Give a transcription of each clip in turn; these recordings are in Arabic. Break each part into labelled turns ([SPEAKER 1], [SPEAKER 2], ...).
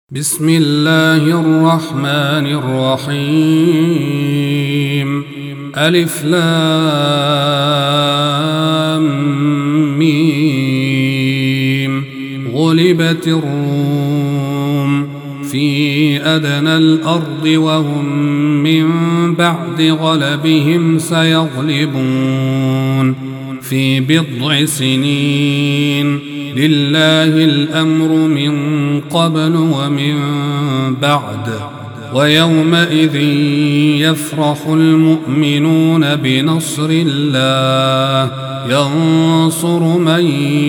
[SPEAKER 1] بسم الله الرحمن الرحيم. ألف لام ميم. غلبت الروم في أدنى الأرض وهم من بعد غلبهم سيغلبون في بضع سنين. لله الأمر من قبل ومن بعد. ويومئذ يفرح المؤمنون بنصر الله ينصر من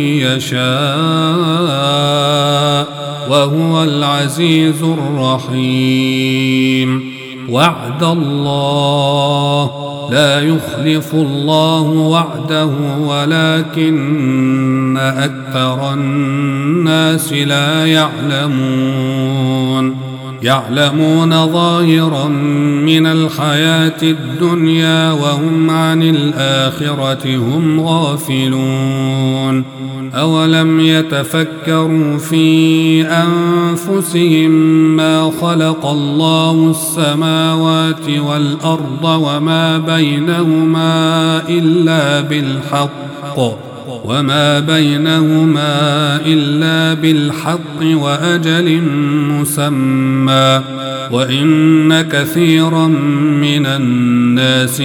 [SPEAKER 1] يشاء وهو العزيز الرحيم. وعد الله لا يخلف الله وعده ولكن أكثر الناس لا يعلمون ظاهرا من الحياة الدنيا وهم عن الآخرة هم غافلون. أولم يتفكروا في أنفسهم ما خلق الله السماوات والأرض وما بينهما إلا بالحق وأجل مسمى وإن كثيرا من الناس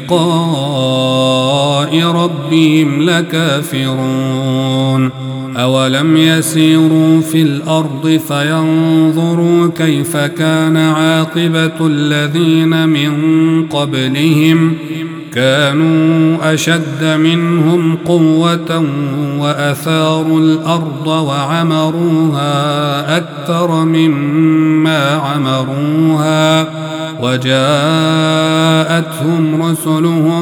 [SPEAKER 1] بلقاء ربهم لكافرون. أولم يسيروا في الأرض فينظروا كيف كان عاقبة الذين من قبلهم كانوا أشد منهم قوة وأثاروا الأرض وعمروها أكثر مما عمروها وجاءتهم رسلهم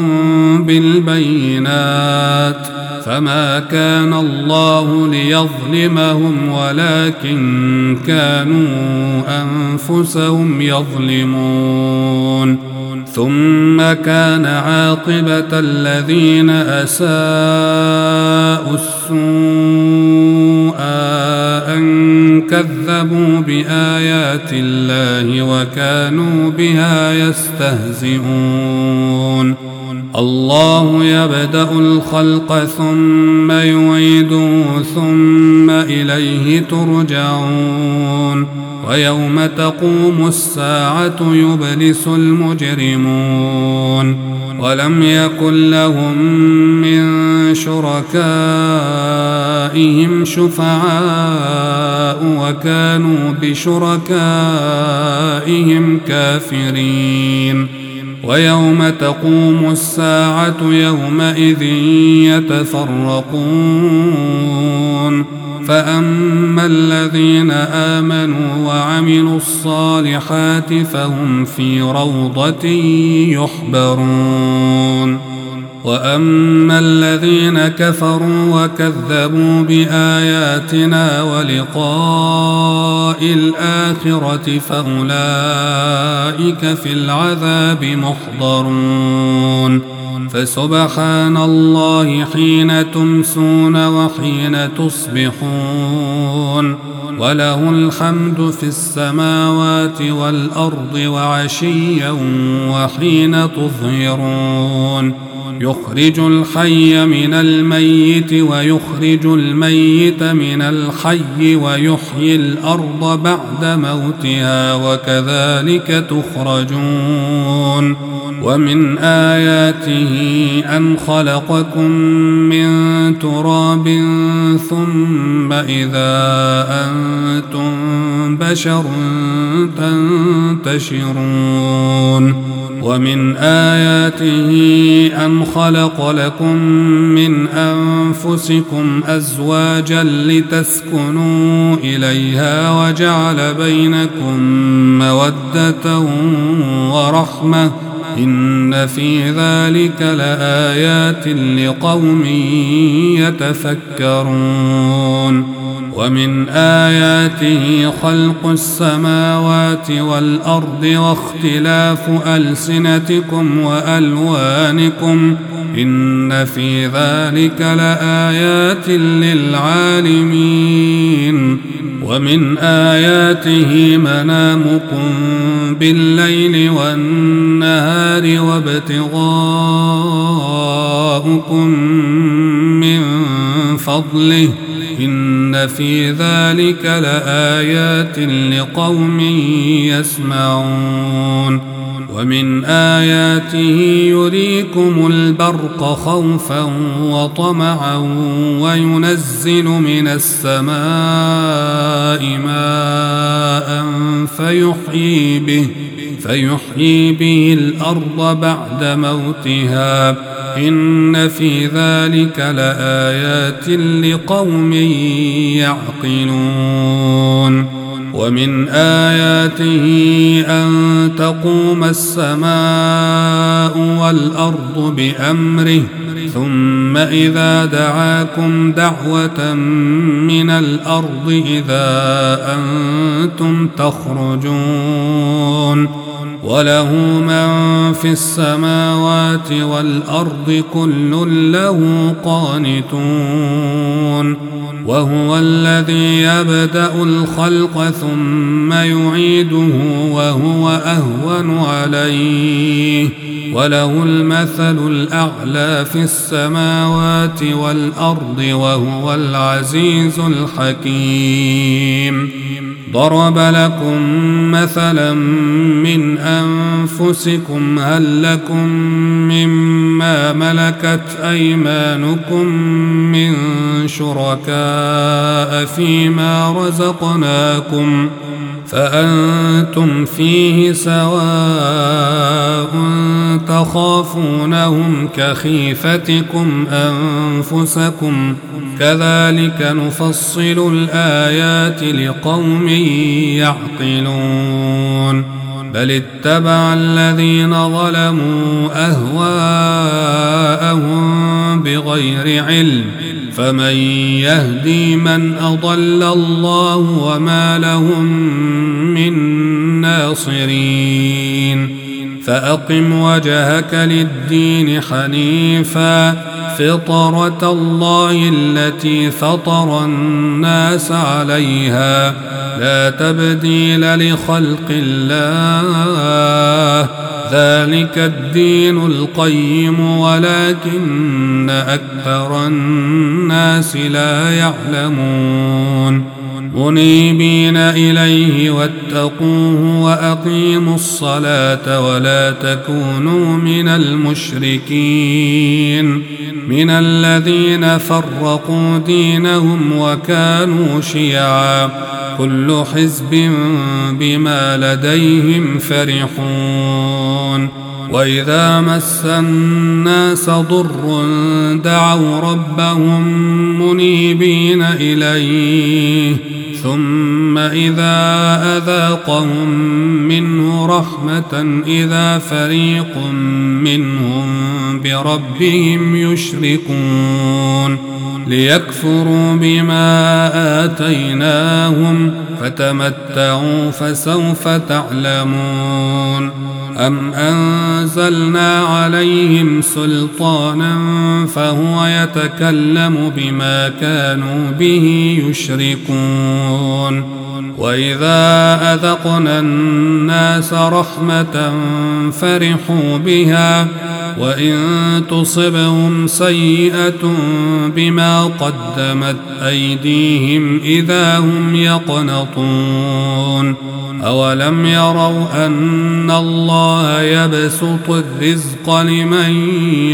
[SPEAKER 1] بالبينات فما كان الله ليظلمهم ولكن كانوا أنفسهم يظلمون. ثم كان عاقبة الذين أساءوا السوء أن كذبوا بآيات الله وكانوا بها يستهزئون. الله يبدأ الخلق ثم يعيده ثم إليه ترجعون. ويوم تقوم الساعة يبلس المجرمون ولم يكن لهم من شركائهم شفعاء وكانوا بشركائهم كافرين. ويوم تقوم الساعة يومئذ يتفرقون فأما الذين آمنوا وعملوا الصالحات فهم في روضة يحبرون. وأما الذين كفروا وكذبوا بآياتنا ولقاء الآخرة فأولئك في العذاب محضرون. فسبحان الله حين تمسون وحين تصبحون وله الحمد في السماوات والأرض وعشيا وحين تظهرون. يخرج الحي من الميت ويخرج الميت من الحي ويحيي الأرض بعد موتها وكذلك تخرجون. ومن آياته أن خلقكم من تراب ثم إذا أنتم بشر تنتشرون. ومن آياته أن خلق لكم من أنفسكم أزواجا لتسكنوا إليها وجعل بينكم مودة ورحمة إن في ذلك لآيات لقوم يتفكرون. ومن آياته خلق السماوات والأرض واختلاف ألسنتكم وألوانكم إن في ذلك لآيات للعالمين. ومن آياته منامكم بالليل والنهار وابتغاؤكم من فضله إن في ذلك لآيات لقوم يسمعون ومن آياته يريكم البرق خوفا وطمعا وينزل من السماء ماء فيحيي به الأرض بعد موتها إن في ذلك لآيات لقوم يعقلون ومن آياته أن تقوم السماء والأرض بأمره ثم إذا دعاكم دعوة من الأرض إذا أنتم تخرجون وله من في السماوات والأرض كل له قانتون وهو الذي يبدأ الخلق ثم يعيده وهو أهون عليه وله المثل الأعلى في السماوات والأرض وهو العزيز الحكيم ضرب لكم مثلا من أنفسكم هل لكم مما ملكت أيمانكم من شركاء فيما رزقناكم فأنتم فيه سواء تخافونهم كخيفتكم أنفسكم كذلك نفصل الآيات لقوم يعقلون بل اتبع الذين ظلموا أهواءهم بغير علم فمن يهدي من أضل الله وما لهم من ناصرين فأقم وجهك للدين حنيفا فطرة الله التي فطر الناس عليها لا تبديل لخلق الله ذلك الدين القيم ولكن أكثر الناس لا يعلمون منيبين إليه واتقوه وأقيموا الصلاة ولا تكونوا من المشركين من الذين فرقوا دينهم وكانوا شيعا كل حزب بما لديهم فرحون وإذا مس الناس ضر دعوا ربهم منيبين إليه ثم إذا أذاقهم منه رحمة إذا فريق منهم بربهم يشركون ليكفروا بما آتيناهم فتمتعوا فسوف تعلمون أم أنزلنا عليهم سلطانا فهو يتكلم بما كانوا به يشركون وإذا أذقنا الناس رحمة فرحوا بها وإن تصبهم سيئة بما قدمت أيديهم إذا هم يقنطون أولم يروا أن الله يبسط الرزق لمن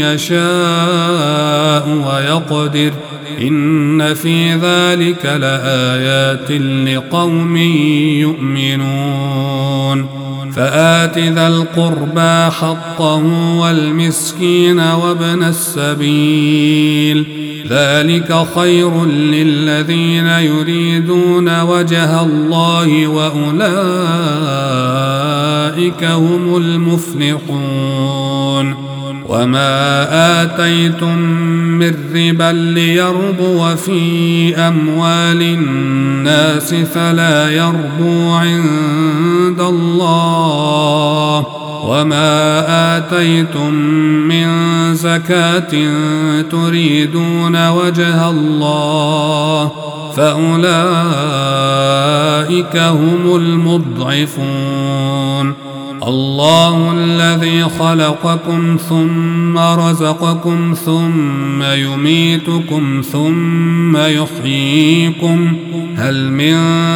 [SPEAKER 1] يشاء ويقدر إن في ذلك لآيات لقوم يؤمنون فآت ذا القربى حقه والمسكين وابن السبيل ذلك خير للذين يريدون وجه الله وأولئك هم المفلحون وما آتيتم من ربا ليربو في أموال الناس فلا يربو عند الله وما آتيتم من زكاة تريدون وجه الله فأولئك هم المضعفون. الله الذي خلقكم ثم رزقكم ثم يميتكم ثم يحييكم، هل من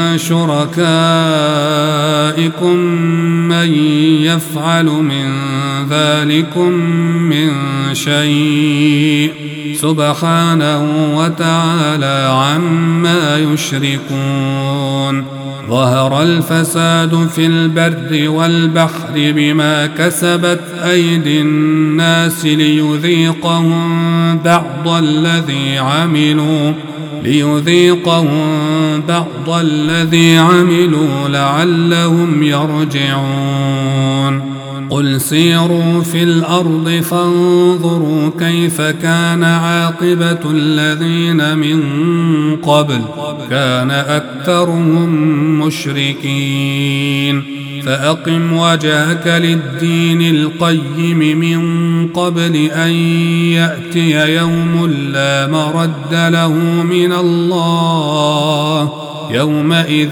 [SPEAKER 1] شركائكم من يفعل من ذلكم من شيء؟ سبحانه وتعالى عما يشركون. ظهر الفساد في البر والبحر بما كسبت أيدي الناس ليذيقهم بعض الذي عملوا لعلهم يرجعون. قل سيروا في الأرض فانظروا كيف كان عاقبة الذين من قبل، كان أكثرهم مشركين. فأقم وجهك للدين القيم من قبل أن يأتي يوم لا مرد له من الله، يومئذ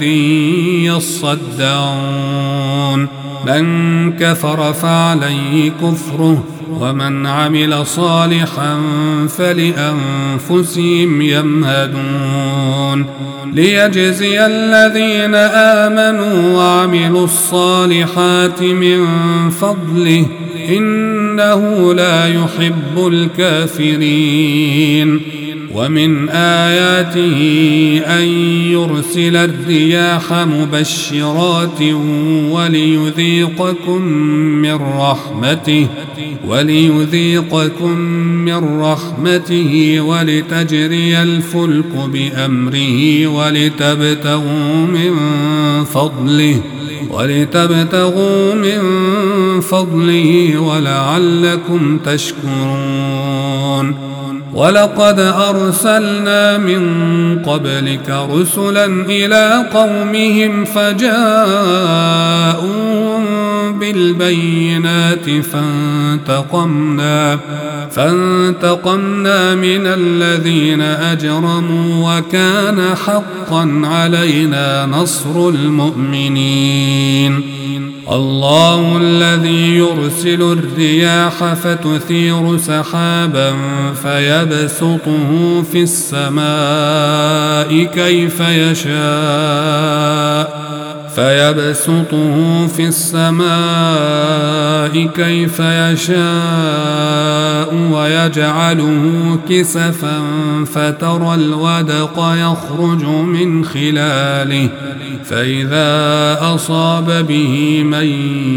[SPEAKER 1] يصدعون. من كفر فعليه كفره ومن عمل صالحا فلأنفسهم يمهدون، ليجزي الذين آمنوا وعملوا الصالحات من فضله إنه لا يحب الكافرين. ومن آياته أن يرسل الرياح مبشرات وليذيقكم من رحمته ولتجري الفلك بأمره ولتبتغوا من فضله ولعلكم تشكرون. ولقد أرسلنا من قبلك رسلا إلى قومهم فجاءوهم بالبينات فانتقمنا من الذين أجرموا وكان حقا علينا نصر المؤمنين. الله الذي يرسل الرياح فتثير سحابا فيبسطه في السماء كيف يشاء ويجعله كسفا فترى الودق يخرج من خلاله فإذا أصاب به من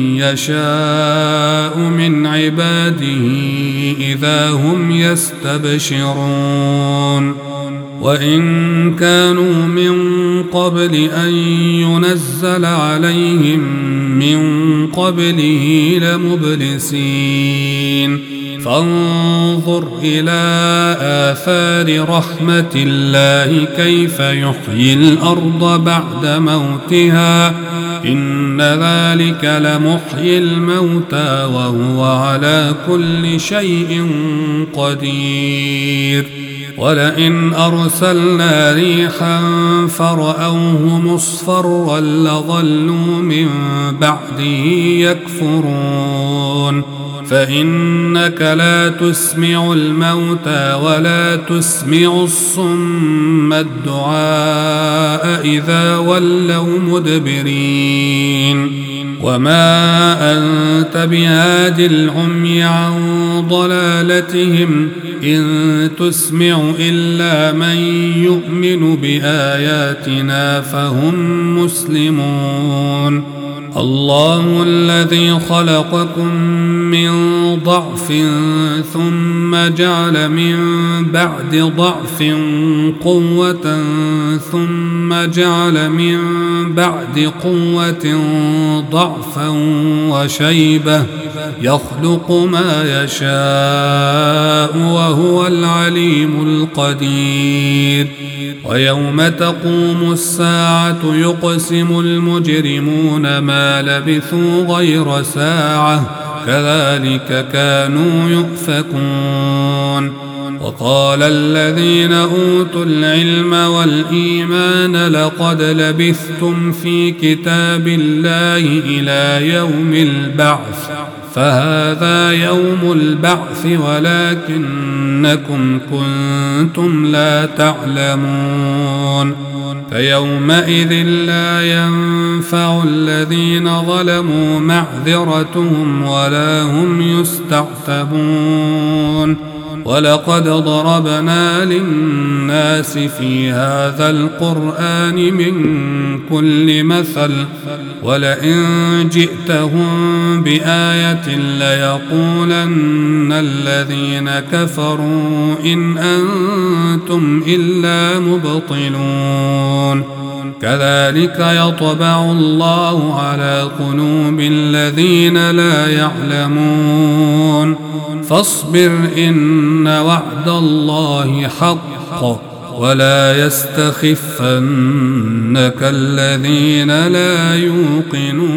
[SPEAKER 1] يشاء من عباده إذا هم يستبشرون. وإن كانوا من قبل أن ينزل عليهم من قبله لمبلسين. فانظر إلى آثار رحمة الله كيف يحيي الأرض بعد موتها إن ذلك لمحيي الموتى وهو على كل شيء قدير. ولئن أرسلنا ريحا فرأوه مصفرا لظلوا من بعده يكفرون. فإنك لا تسمع الموتى ولا تسمع الصم الدعاء إذا ولوا مدبرين. وما أنت بهاد العمي عن ضلالتهم إن تسمع إلا من يؤمن بآياتنا فهم مسلمون. الله الذي خلقكم من ضعف ثم جعل من بعد ضعف قوة ثم جعل من بعد قوة ضعفا وشيبة يخلق ما يشاء وهو العليم القدير. ويوم تقوم الساعة يقسم المجرمون ما لبثوا غير ساعة كذلك كانوا يؤفكون. وقال الذين أوتوا العلم والإيمان لقد لبثتم في كتاب الله إلى يوم البعث فهذا يوم البعث ولكنكم كنتم لا تعلمون فيومئذ لا ينفع الذين ظلموا معذرتهم ولا هم يستعتبون ولقد ضربنا للناس في هذا القرآن من كل مثل ولئن جئتهم بآية ليقولن الذين كفروا إن أنتم إلا مبطلون كذلك يطبع الله على قلوب الذين لا يعلمون فاصبر إن وعد الله حق ولا يستخفنك الذين لا يوقنون